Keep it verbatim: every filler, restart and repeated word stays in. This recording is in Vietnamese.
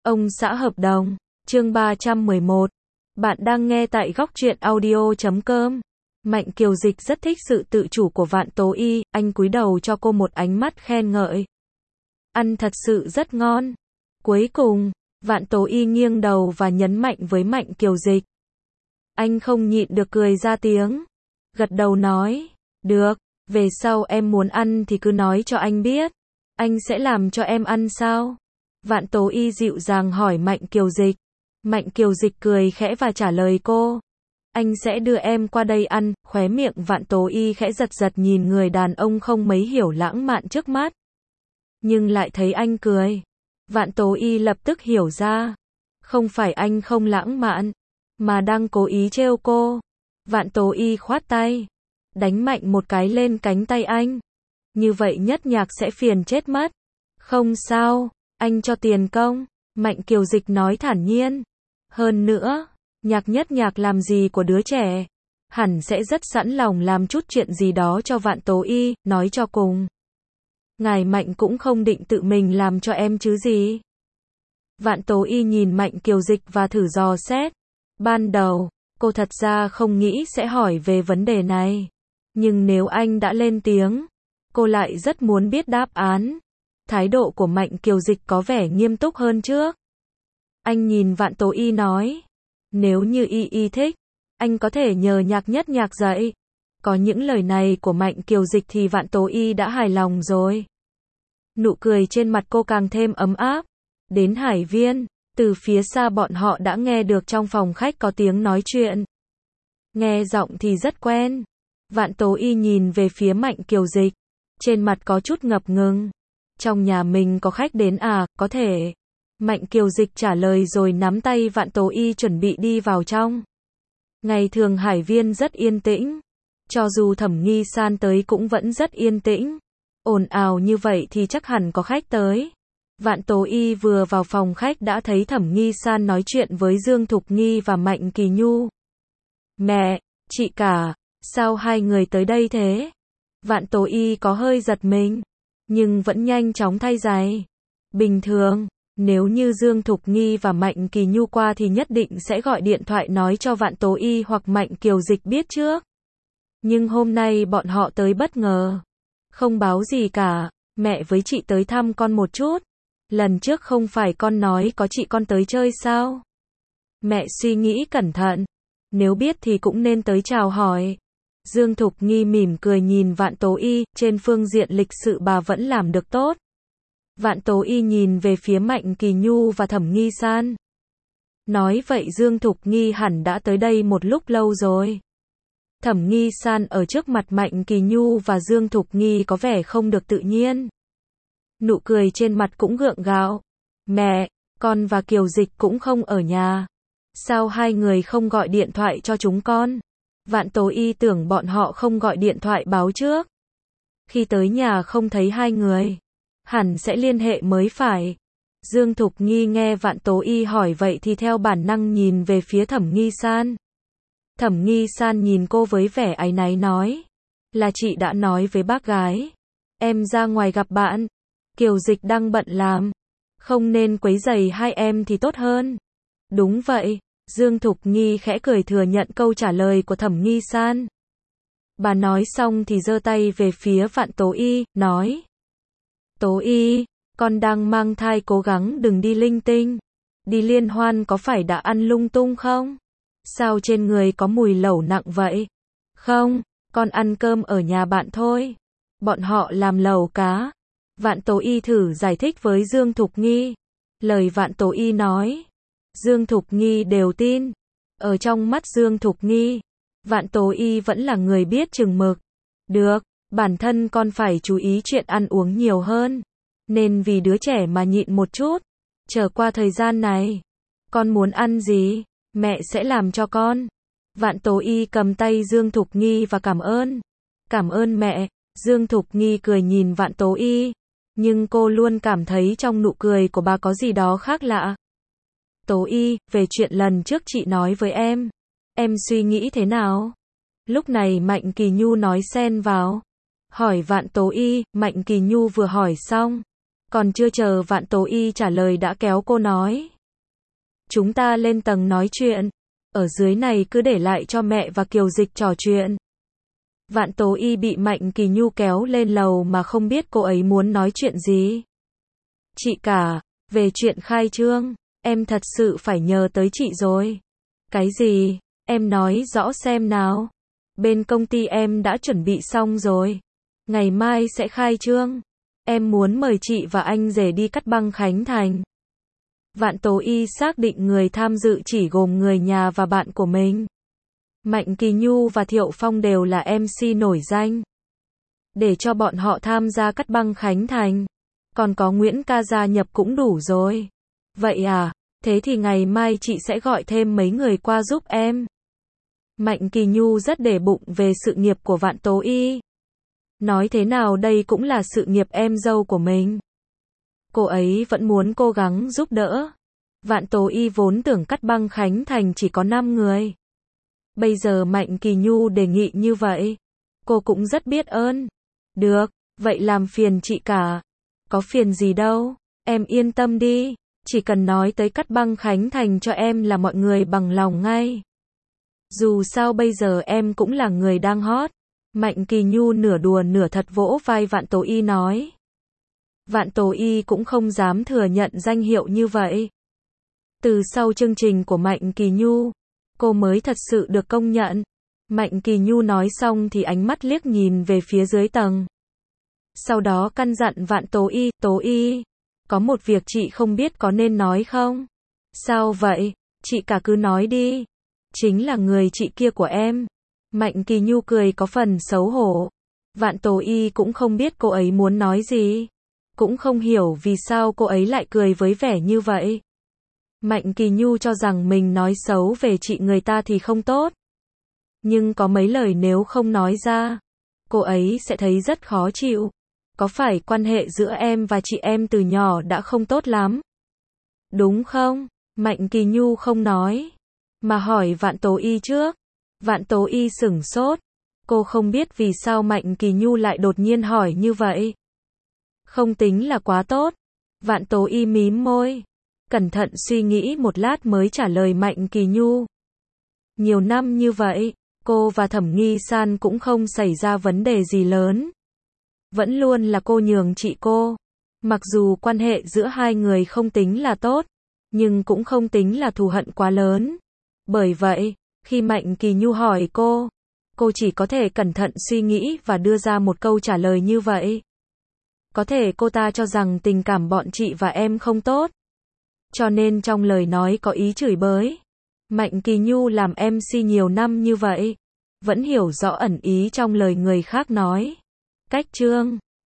Ông xã hợp đồng, chương ba trăm mười một. Bạn đang nghe tại góc truyện audio chấm com. Mạnh Kiều Dịch rất thích sự tự chủ của Vạn Tố Y, anh cúi đầu cho cô một ánh mắt khen ngợi. Ăn thật sự rất ngon. Cuối cùng, Vạn Tố Y nghiêng đầu và nhấn mạnh với Mạnh Kiều Dịch. Anh không nhịn được cười ra tiếng. Gật đầu nói, được, về sau em muốn ăn thì cứ nói cho anh biết. Anh sẽ làm cho em ăn sao? Vạn Tố Y dịu dàng hỏi Mạnh Kiều Dịch. Mạnh Kiều Dịch cười khẽ và trả lời cô. Anh sẽ đưa em qua đây ăn, khóe miệng Vạn Tố Y khẽ giật giật nhìn người đàn ông không mấy hiểu lãng mạn trước mắt. Nhưng lại thấy anh cười. Vạn Tố Y lập tức hiểu ra. Không phải anh không lãng mạn, mà đang cố ý trêu cô. Vạn Tố Y khoát tay. Đánh mạnh một cái lên cánh tay anh. Như vậy Nhất Nhạc sẽ phiền chết mất. Không sao, anh cho tiền công. Mạnh Kiều Dịch nói thản nhiên. Hơn nữa, Nhạc Nhất Nhạc làm gì của đứa trẻ, hẳn sẽ rất sẵn lòng làm chút chuyện gì đó cho Vạn Tố Y, nói cho cùng. Ngài Mạnh cũng không định tự mình làm cho em chứ gì. Vạn Tố Y nhìn Mạnh Kiều Dịch và thử dò xét. Ban đầu, cô thật ra không nghĩ sẽ hỏi về vấn đề này. Nhưng nếu anh đã lên tiếng, cô lại rất muốn biết đáp án. Thái độ của Mạnh Kiều Dịch có vẻ nghiêm túc hơn trước. Anh nhìn Vạn Tố Y nói. Nếu như Y Y thích, anh có thể nhờ Nhạc Nhất Nhạc dạy. Có những lời này của Mạnh Kiều Dịch thì Vạn Tố Y đã hài lòng rồi. Nụ cười trên mặt cô càng thêm ấm áp. Đến Hải Viên, từ phía xa bọn họ đã nghe được trong phòng khách có tiếng nói chuyện. Nghe giọng thì rất quen. Vạn Tố Y nhìn về phía Mạnh Kiều Dịch. Trên mặt có chút ngập ngừng. Trong nhà mình có khách đến à, có thể. Mạnh Kiều Dịch trả lời rồi nắm tay Vạn Tố Y chuẩn bị đi vào trong. Ngày thường Hải Viên rất yên tĩnh. Cho dù Thẩm Nghi San tới cũng vẫn rất yên tĩnh. Ồn ào như vậy thì chắc hẳn có khách tới. Vạn Tố Y vừa vào phòng khách đã thấy Thẩm Nghi San nói chuyện với Dương Thục Nghi và Mạnh Kỳ Nhu. Mẹ, chị cả, sao hai người tới đây thế? Vạn Tố Y có hơi giật mình, nhưng vẫn nhanh chóng thay giày. Bình thường, nếu như Dương Thục Nghi và Mạnh Kỳ Nhu qua thì nhất định sẽ gọi điện thoại nói cho Vạn Tố Y hoặc Mạnh Kiều Dịch biết trước. Nhưng hôm nay bọn họ tới bất ngờ. Không báo gì cả, mẹ với chị tới thăm con một chút. Lần trước không phải con nói có chị con tới chơi sao? Mẹ suy nghĩ cẩn thận. Nếu biết thì cũng nên tới chào hỏi. Dương Thục Nghi mỉm cười nhìn Vạn Tố Y, trên phương diện lịch sự bà vẫn làm được tốt. Vạn Tố Y nhìn về phía Mạnh Kỳ Nhu và Thẩm Nghi San. Nói vậy Dương Thục Nghi hẳn đã tới đây một lúc lâu rồi. Thẩm Nghi San ở trước mặt Mạnh Kỳ Nhu và Dương Thục Nghi có vẻ không được tự nhiên. Nụ cười trên mặt cũng gượng gạo. Mẹ, con và Kiều Dịch cũng không ở nhà. Sao hai người không gọi điện thoại cho chúng con? Vạn Tố Y tưởng bọn họ không gọi điện thoại báo trước. Khi tới nhà không thấy hai người, hẳn sẽ liên hệ mới phải. Dương Thục Nghi nghe Vạn Tố Y hỏi vậy thì theo bản năng nhìn về phía Thẩm Nghi San. Thẩm Nghi San nhìn cô với vẻ áy náy nói. Là chị đã nói với bác gái. Em ra ngoài gặp bạn. Kiều Dịch đang bận làm. Không nên quấy rầy hai em thì tốt hơn. Đúng vậy. Dương Thục Nghi khẽ cười thừa nhận câu trả lời của Thẩm Nghi San. Bà nói xong thì giơ tay về phía Vạn Tố Y, nói. Tố Y, con đang mang thai cố gắng đừng đi linh tinh. Đi liên hoan có phải đã ăn lung tung không? Sao trên người có mùi lẩu nặng vậy? Không, con ăn cơm ở nhà bạn thôi. Bọn họ làm lẩu cá. Vạn Tố Y thử giải thích với Dương Thục Nghi. Lời Vạn Tố Y nói, Dương Thục Nghi đều tin. Ở trong mắt Dương Thục Nghi, Vạn Tố Y vẫn là người biết chừng mực. Được, bản thân con phải chú ý chuyện ăn uống nhiều hơn. Nên vì đứa trẻ mà nhịn một chút. Chờ qua thời gian này, con muốn ăn gì, mẹ sẽ làm cho con. Vạn Tố Y cầm tay Dương Thục Nghi và cảm ơn. Cảm ơn mẹ. Dương Thục Nghi cười nhìn Vạn Tố Y. Nhưng cô luôn cảm thấy trong nụ cười của bà có gì đó khác lạ. Tố Y, về chuyện lần trước chị nói với em, em suy nghĩ thế nào? Lúc này Mạnh Kỳ Nhu nói xen vào. Hỏi Vạn Tố Y, Mạnh Kỳ Nhu vừa hỏi xong. Còn chưa chờ Vạn Tố Y trả lời đã kéo cô nói. chúng ta lên tầng nói chuyện. Ở dưới này cứ để lại cho mẹ và Kiều Dịch trò chuyện. Vạn Tố Y bị Mạnh Kỳ Nhu kéo lên lầu mà không biết cô ấy muốn nói chuyện gì. Chị cả, về chuyện khai trương, em thật sự phải nhờ tới chị rồi. Cái gì? Em nói rõ xem nào. Bên công ty em đã chuẩn bị xong rồi. Ngày mai sẽ khai trương. Em muốn mời chị và anh rể đi cắt băng khánh thành. Vạn Tố Y xác định người tham dự chỉ gồm người nhà và bạn của mình. Mạnh Kỳ Nhu và Thiệu Phong đều là em xê nổi danh. Để cho bọn họ tham gia cắt băng khánh thành. Còn có Nguyễn ca gia nhập cũng đủ rồi. Vậy à, thế thì ngày mai chị sẽ gọi thêm mấy người qua giúp em. Mạnh Kỳ Nhu rất để bụng về sự nghiệp của Vạn Tố Y. Nói thế nào đây cũng là sự nghiệp em dâu của mình. Cô ấy vẫn muốn cố gắng giúp đỡ. Vạn Tố Y vốn tưởng cắt băng khánh thành chỉ có năm người. Bây giờ Mạnh Kỳ Nhu đề nghị như vậy. Cô cũng rất biết ơn. Được, vậy làm phiền chị cả. Có phiền gì đâu, em yên tâm đi. Chỉ cần nói tới cắt băng khánh thành cho em là mọi người bằng lòng ngay. Dù sao bây giờ em cũng là người đang hot. Mạnh Kỳ Nhu nửa đùa nửa thật vỗ vai Vạn Tố Y nói. Vạn Tố Y cũng không dám thừa nhận danh hiệu như vậy. Từ sau chương trình của Mạnh Kỳ Nhu, cô mới thật sự được công nhận. Mạnh Kỳ Nhu nói xong thì ánh mắt liếc nhìn về phía dưới tầng. Sau đó căn dặn Vạn Tố Y, Tố Y, có một việc chị không biết có nên nói không? Sao vậy? Chị cả cứ nói đi. Chính là người chị kia của em. Mạnh Kỳ Nhu cười có phần xấu hổ. Vạn Tố Y cũng không biết cô ấy muốn nói gì. Cũng không hiểu vì sao cô ấy lại cười với vẻ như vậy. Mạnh Kỳ Nhu cho rằng mình nói xấu về chị người ta thì không tốt. Nhưng có mấy lời nếu không nói ra, cô ấy sẽ thấy rất khó chịu. Có phải quan hệ giữa em và chị em từ nhỏ đã không tốt lắm? Đúng không? Mạnh Kỳ Nhu không nói, mà hỏi Vạn Tố Y trước. Vạn Tố Y sửng sốt. Cô không biết vì sao Mạnh Kỳ Nhu lại đột nhiên hỏi như vậy. Không tính là quá tốt. Vạn Tố Y mím môi. Cẩn thận suy nghĩ một lát mới trả lời Mạnh Kỳ Nhu. Nhiều năm như vậy, cô và Thẩm Nghi San cũng không xảy ra vấn đề gì lớn. Vẫn luôn là cô nhường chị cô. Mặc dù quan hệ giữa hai người không tính là tốt, nhưng cũng không tính là thù hận quá lớn. Bởi vậy, khi Mạnh Kỳ Nhu hỏi cô, cô chỉ có thể cẩn thận suy nghĩ và đưa ra một câu trả lời như vậy. Có thể cô ta cho rằng tình cảm bọn chị và em không tốt, cho nên trong lời nói có ý chửi bới. Mạnh Kỳ Nhu làm em xê nhiều năm như vậy, vẫn hiểu rõ ẩn ý trong lời người khác nói. Cách chương